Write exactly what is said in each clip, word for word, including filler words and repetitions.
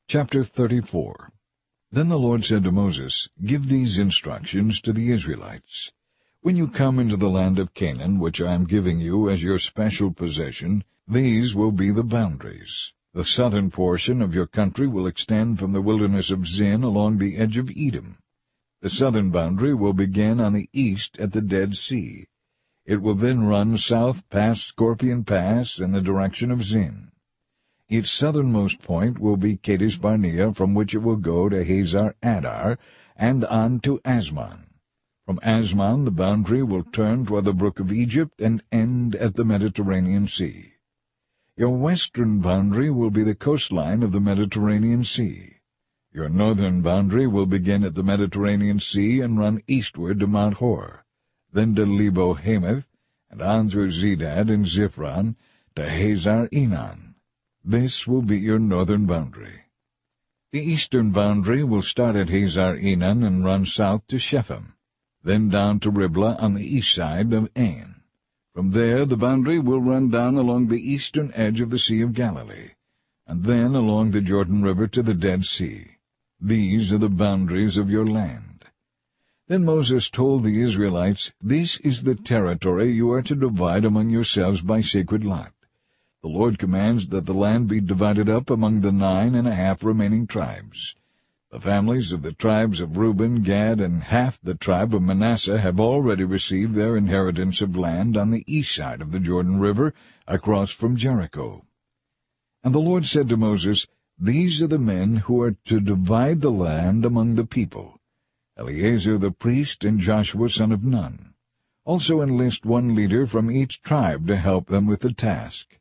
Chapter thirty-four. Then the Lord said to Moses, Give these instructions to the Israelites. When you come into the land of Canaan, which I am giving you as your special possession, these will be the boundaries. The southern portion of your country will extend from the wilderness of Zin along the edge of Edom. The southern boundary will begin on the east at the Dead Sea. It will then run south past Scorpion Pass in the direction of Zin. Its southernmost point will be Kadesh Barnea, from which it will go to Hazar Adar, and on to Asmon. From Asmon the boundary will turn toward the brook of Egypt and end at the Mediterranean Sea. Your western boundary will be the coastline of the Mediterranean Sea. Your northern boundary will begin at the Mediterranean Sea and run eastward to Mount Hor, then to Lebo Hamath, and on through Zedad and Ziphron to Hazar Enon. This will be your northern boundary. The eastern boundary will start at Hazar Enon and run south to Shephem, then down to Riblah on the east side of Ain. From there the boundary will run down along the eastern edge of the Sea of Galilee, and then along the Jordan River to the Dead Sea. These are the boundaries of your land. Then Moses told the Israelites, This is the territory you are to divide among yourselves by sacred lot. The Lord commands that the land be divided up among the nine and a half remaining tribes. The families of the tribes of Reuben, Gad, and half the tribe of Manasseh have already received their inheritance of land on the east side of the Jordan River, across from Jericho. And the Lord said to Moses, These are the men who are to divide the land among the people, Eleazar the priest and Joshua son of Nun. Also enlist one leader from each tribe to help them with the task.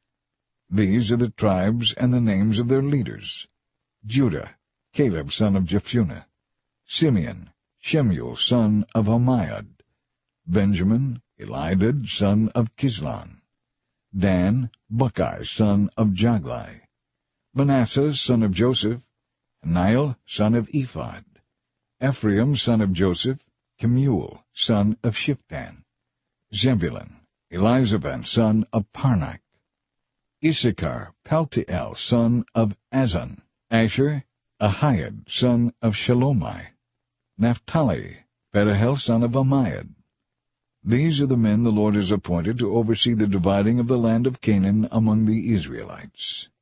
These are the tribes and the names of their leaders. Judah, Caleb son of Jephunneh. Simeon, Shemuel son of Ammiad. Benjamin, Elidad son of Kislon. Dan, Buckeye son of Jaglai. Manasseh son of Joseph. Nile son of Ephod. Ephraim son of Joseph. Kemuel son of Shiptan. Zebulun, Elizabeth son of Parnak. Issachar, Paltiel son of Azan. Asher, Ahiad son of Shalomai. Naphtali, Pedahel son of Ammiad. These are the men the Lord has appointed to oversee the dividing of the land of Canaan among the Israelites.